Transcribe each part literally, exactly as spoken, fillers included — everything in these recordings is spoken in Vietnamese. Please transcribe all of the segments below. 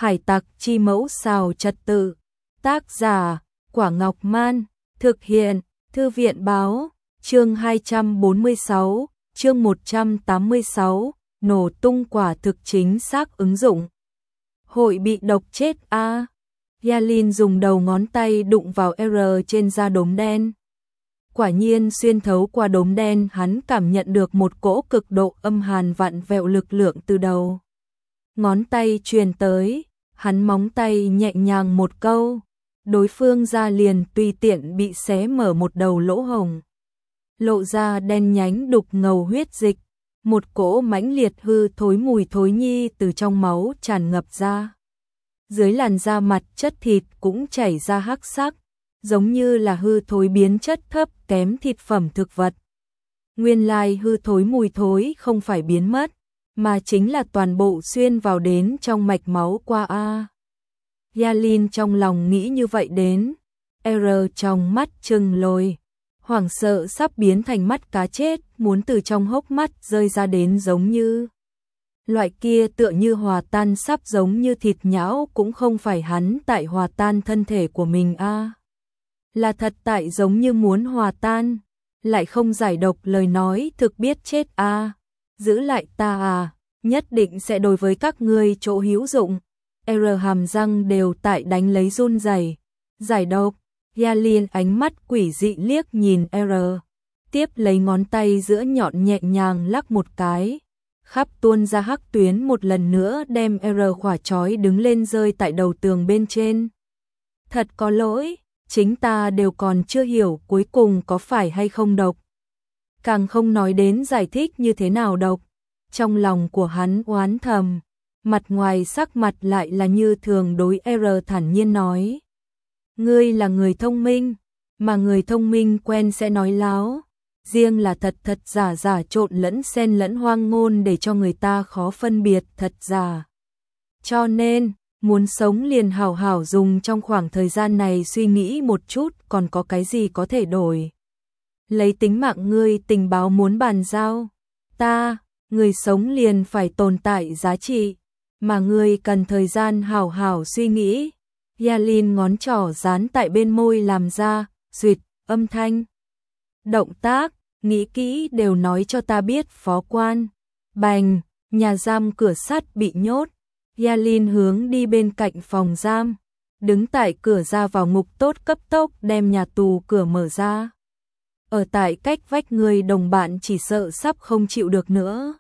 Hải tặc chi mẫu xào trật tự. Tác giả, Quả Ngọc Man. Thực hiện, Thư viện báo. Chương hai trăm bốn mươi sáu, chương một trăm tám mươi sáu, nổ tung quả thực chính xác ứng dụng. Hội bị độc chết a. À. Yalin dùng đầu ngón tay đụng vào R trên da đốm đen. Quả nhiên xuyên thấu qua đốm đen, hắn cảm nhận được một cỗ cực độ âm hàn vặn vẹo lực lượng từ đầu ngón tay truyền tới, hắn móng tay nhẹ nhàng một câu, đối phương da liền tùy tiện bị xé mở một đầu lỗ hồng, lộ ra đen nhánh đục ngầu huyết dịch, một cỗ mãnh liệt hư thối mùi thối nhi từ trong máu tràn ngập ra. Dưới làn da mặt chất thịt cũng chảy ra hắc sắc, giống như là hư thối biến chất thấp kém thịt phẩm thực vật. Nguyên lai hư thối mùi thối không phải biến mất, mà chính là toàn bộ xuyên vào đến trong mạch máu qua a. Yalin trong lòng nghĩ như vậy đến, R trong mắt trừng lồi, hoảng sợ sắp biến thành mắt cá chết, muốn từ trong hốc mắt rơi ra đến giống như loại kia tựa như hòa tan sắp giống như thịt nhão, cũng không phải hắn tại hòa tan thân thể của mình a. À. Là thật tại giống như muốn hòa tan, lại không giải độc lời nói thực biết chết a. À. Giữ lại ta à, nhất định sẽ đối với các ngươi chỗ hữu dụng. R hàm răng đều tại đánh lấy run rẩy. Giải độc. Yalin ánh mắt quỷ dị liếc nhìn R, tiếp lấy ngón tay giữa nhọn nhẹ nhàng lắc một cái, khắp tuôn ra hắc tuyến một lần nữa đem R khỏa trói đứng lên rơi tại đầu tường bên trên. Thật có lỗi, chính ta đều còn chưa hiểu cuối cùng có phải hay không độc. Càng không nói đến giải thích như thế nào độc. Trong lòng của hắn oán thầm, mặt ngoài sắc mặt lại là như thường đối R thản nhiên nói. Ngươi là người thông minh, mà người thông minh quen sẽ nói láo, riêng là thật thật giả giả trộn lẫn xen lẫn hoang ngôn để cho người ta khó phân biệt thật giả. Cho nên, muốn sống liền hảo hảo dùng trong khoảng thời gian này suy nghĩ một chút còn có cái gì có thể đổi. Lấy tính mạng ngươi tình báo muốn bàn giao, ta, người sống liền phải tồn tại giá trị, mà ngươi cần thời gian hảo hảo suy nghĩ. Yalin ngón trỏ dán tại bên môi làm ra, duyệt, âm thanh. Động tác, nghĩ kỹ đều nói cho ta biết phó quan. Bành, nhà giam cửa sắt bị nhốt. Yalin hướng đi bên cạnh phòng giam, đứng tại cửa ra vào ngục tốt cấp tốc đem nhà tù cửa mở ra. Ở tại cách vách người đồng bạn chỉ sợ sắp không chịu được nữa.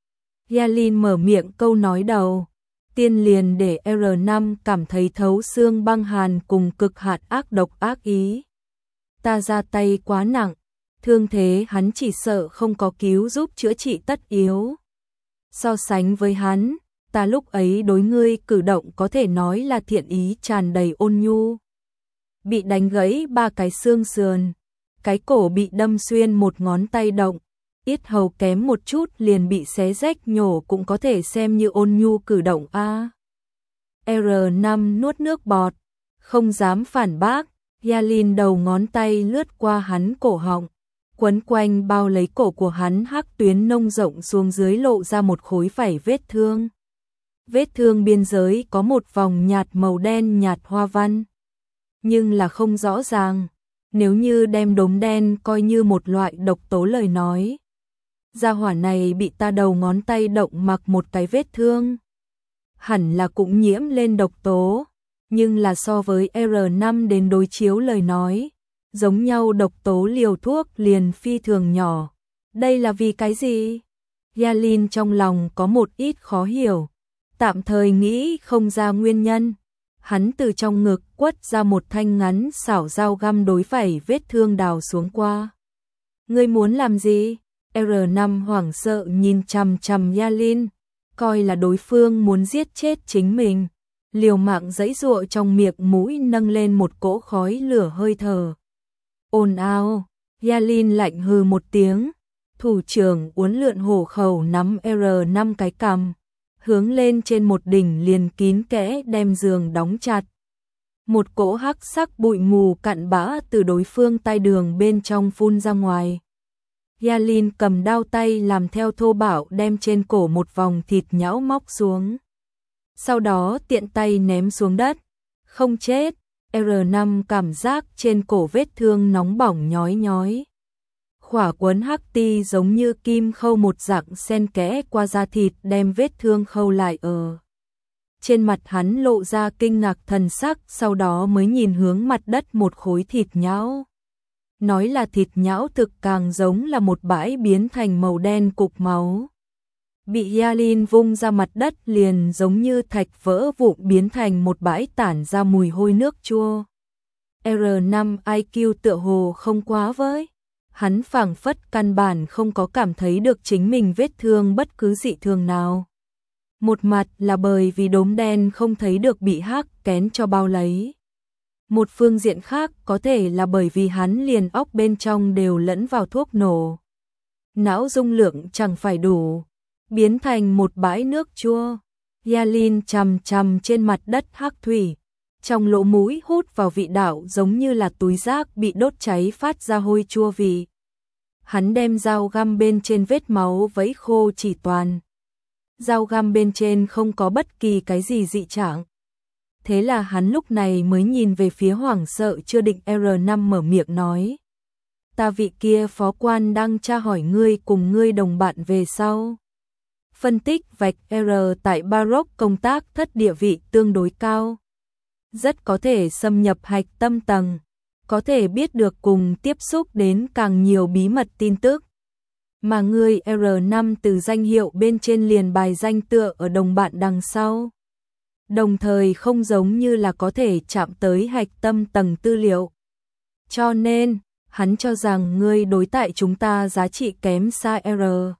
Yalin mở miệng câu nói đầu. Tiên liền để R năm cảm thấy thấu xương băng hàn cùng cực hạn ác độc ác ý. Ta ra tay quá nặng, thương thế hắn chỉ sợ không có cứu giúp chữa trị tất yếu. So sánh với hắn, ta lúc ấy đối ngươi cử động có thể nói là thiện ý tràn đầy ôn nhu. Bị đánh gãy ba cái xương sườn, cái cổ bị đâm xuyên một ngón tay động, yết hầu kém một chút liền bị xé rách nhổ cũng có thể xem như ôn nhu cử động a. R năm nuốt nước bọt, không dám phản bác. Yalin đầu ngón tay lướt qua hắn cổ họng, quấn quanh bao lấy cổ của hắn, hắc tuyến nông rộng xuống dưới lộ ra một khối vảy vết thương. Vết thương biên giới có một vòng nhạt màu đen nhạt hoa văn, nhưng là không rõ ràng. Nếu như đem đốm đen coi như một loại độc tố lời nói, gia hỏa này bị ta đầu ngón tay động mặc một cái vết thương, hẳn là cũng nhiễm lên độc tố, nhưng là so với R năm đến đối chiếu lời nói, giống nhau độc tố liều thuốc liền phi thường nhỏ. Đây là vì cái gì? Yalin trong lòng có một ít khó hiểu, tạm thời nghĩ không ra nguyên nhân. Hắn từ trong ngực quất ra một thanh ngắn xảo dao găm đối vảy vết thương đào xuống qua. Ngươi muốn làm gì? R năm hoảng sợ nhìn chằm chằm Yalin, coi là đối phương muốn giết chết chính mình, liều mạng giãy giụa trong miệng mũi nâng lên một cỗ khói lửa hơi thở. Ồn ào, Yalin lạnh hừ một tiếng, thủ trưởng uốn lượn hổ khẩu nắm R năm cái cằm, hướng lên trên một đỉnh liền kín kẽ đem giường đóng chặt. Một cỗ hắc sắc bụi mù cặn bã từ đối phương tai đường bên trong phun ra ngoài. Yalin cầm đao tay làm theo thô bạo đem trên cổ một vòng thịt nhão móc xuống. sau đó tiện tay ném xuống đất. Không chết. R năm cảm giác trên cổ vết thương nóng bỏng nhói nhói. Khỏa quấn hắc ti giống như kim khâu một dạng xen kẽ qua da thịt đem vết thương khâu lại ở. Trên mặt hắn lộ ra kinh ngạc thần sắc, sau đó mới nhìn hướng mặt đất một khối thịt nhão. Nói là thịt nhão thực càng giống là một bãi biến thành màu đen cục máu. Bị Yalin vung ra mặt đất liền giống như thạch vỡ vụn biến thành một bãi tản ra mùi hôi nước chua. R năm i kiu tựa hồ không quá với. Hắn phảng phất căn bản không có cảm thấy được chính mình vết thương bất cứ dị thường nào. Một mặt là bởi vì đốm đen không thấy được bị hắc kén cho bao lấy. Một phương diện khác có thể là bởi vì hắn liền óc bên trong đều lẫn vào thuốc nổ. Não dung lượng chẳng phải đủ, biến thành một bãi nước chua. Yalin chằm chằm trên mặt đất hắc thủy, trong lỗ mũi hút vào vị đạo giống như là túi rác bị đốt cháy phát ra hôi chua vị. Hắn đem dao găm bên trên vết máu vẫy khô chỉ toàn. Dao găm bên trên không có bất kỳ cái gì dị trạng. Thế là hắn lúc này mới nhìn về phía hoảng sợ chưa định R năm mở miệng nói. Ta vị kia phó quan đang tra hỏi ngươi cùng ngươi đồng bạn về sau. Phân tích vạch R tại Baroque công tác thất địa vị tương đối cao. Rất có thể xâm nhập hạch tâm tầng, có thể biết được cùng tiếp xúc đến càng nhiều bí mật tin tức. Mà ngươi R năm từ danh hiệu bên trên liền bài danh tựa ở đồng bạn đằng sau. Đồng thời không giống như là có thể chạm tới hạch tâm tầng tư liệu. Cho nên, hắn cho rằng ngươi đối tại chúng ta giá trị kém xa R.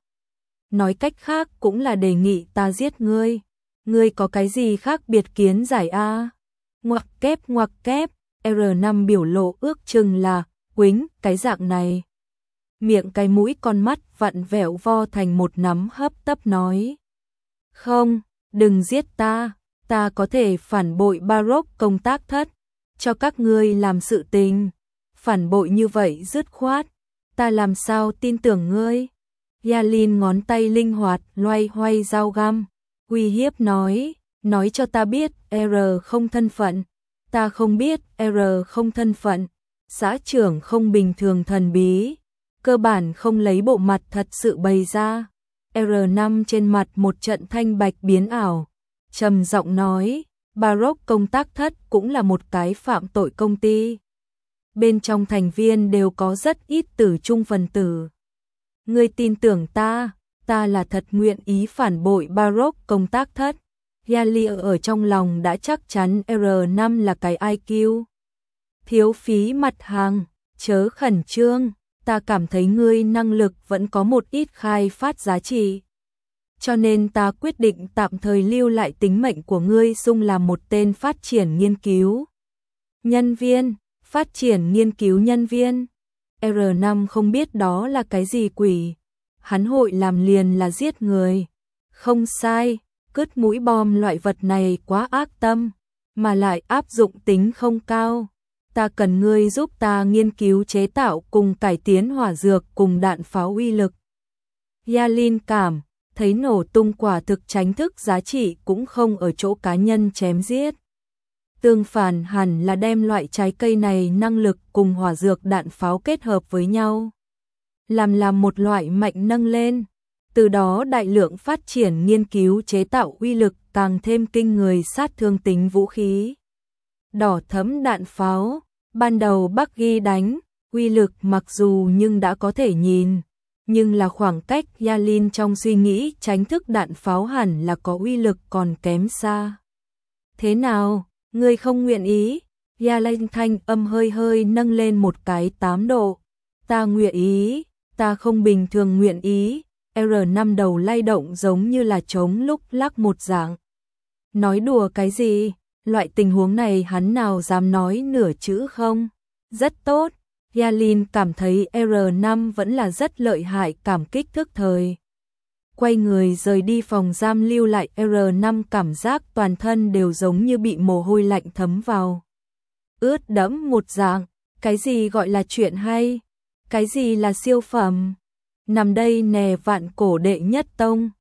Nói cách khác cũng là đề nghị ta giết ngươi. Ngươi có cái gì khác biệt kiến giải a? Ngoặc kép ngoặc kép, R năm biểu lộ ước chừng là, quính, cái dạng này. Miệng cái mũi con mắt vặn vẹo vo thành một nắm hấp tấp nói. Không, đừng giết ta, ta có thể phản bội Baroque công tác thất, cho các ngươi làm sự tình. Phản bội như vậy dứt khoát, ta làm sao tin tưởng ngươi? Yalin ngón tay linh hoạt loay hoay dao găm, uy hiếp nói, nói cho ta biết R không thân phận. Ta không biết R không thân phận, xã trưởng không bình thường thần bí, cơ bản không lấy bộ mặt thật sự bày ra. R năm trên mặt một trận thanh bạch biến ảo, trầm giọng nói, Baroque công tác thất cũng là một cái phạm tội công ty. Bên trong thành viên đều có rất ít tử trung phần tử. Ngươi tin tưởng ta, ta là thật nguyện ý phản bội Baroque công tác thất. Yali ở trong lòng đã chắc chắn R năm là cái i kiu. Thiếu phí mặt hàng, chớ khẩn trương, ta cảm thấy ngươi năng lực vẫn có một ít khai phát giá trị. Cho nên ta quyết định tạm thời lưu lại tính mệnh của ngươi xung làm một tên phát triển nghiên cứu nhân viên, phát triển nghiên cứu nhân viên. R năm không biết đó là cái gì quỷ. Hắn hội làm liền là giết người. Không sai, cứt mũi bom loại vật này quá ác tâm, mà lại áp dụng tính không cao. Ta cần ngươi giúp ta nghiên cứu chế tạo cùng cải tiến hỏa dược cùng đạn pháo uy lực. Yalin cảm thấy nổ tung quả thực tránh thức giá trị cũng không ở chỗ cá nhân chém giết. Tương phản hẳn là đem loại trái cây này năng lực cùng hỏa dược đạn pháo kết hợp với nhau. Làm làm một loại mạnh nâng lên. Từ đó đại lượng phát triển nghiên cứu chế tạo uy lực càng thêm kinh người sát thương tính vũ khí. Đỏ thẫm đạn pháo, ban đầu Bắc ghi đánh, uy lực mặc dù nhưng đã có thể nhìn. Nhưng là khoảng cách Yalin trong suy nghĩ tránh thức đạn pháo hẳn là có uy lực còn kém xa. Thế nào, ngươi không nguyện ý? Yalin thanh âm hơi hơi nâng lên một cái tám độ. Ta nguyện ý, ta không bình thường nguyện ý. R năm đầu lay động giống như là trống lúc lắc một dạng. Nói đùa cái gì? Loại tình huống này hắn nào dám nói nửa chữ không? Rất tốt. Yalin cảm thấy R năm vẫn là rất lợi hại, cảm kích thức thời. Quay người rời đi phòng giam, lưu lại R năm cảm giác toàn thân đều giống như bị mồ hôi lạnh thấm vào. Ướt đẫm một dạng, cái gì gọi là chuyện hay? Cái gì là siêu phẩm? Nằm đây nè vạn cổ đệ nhất tông,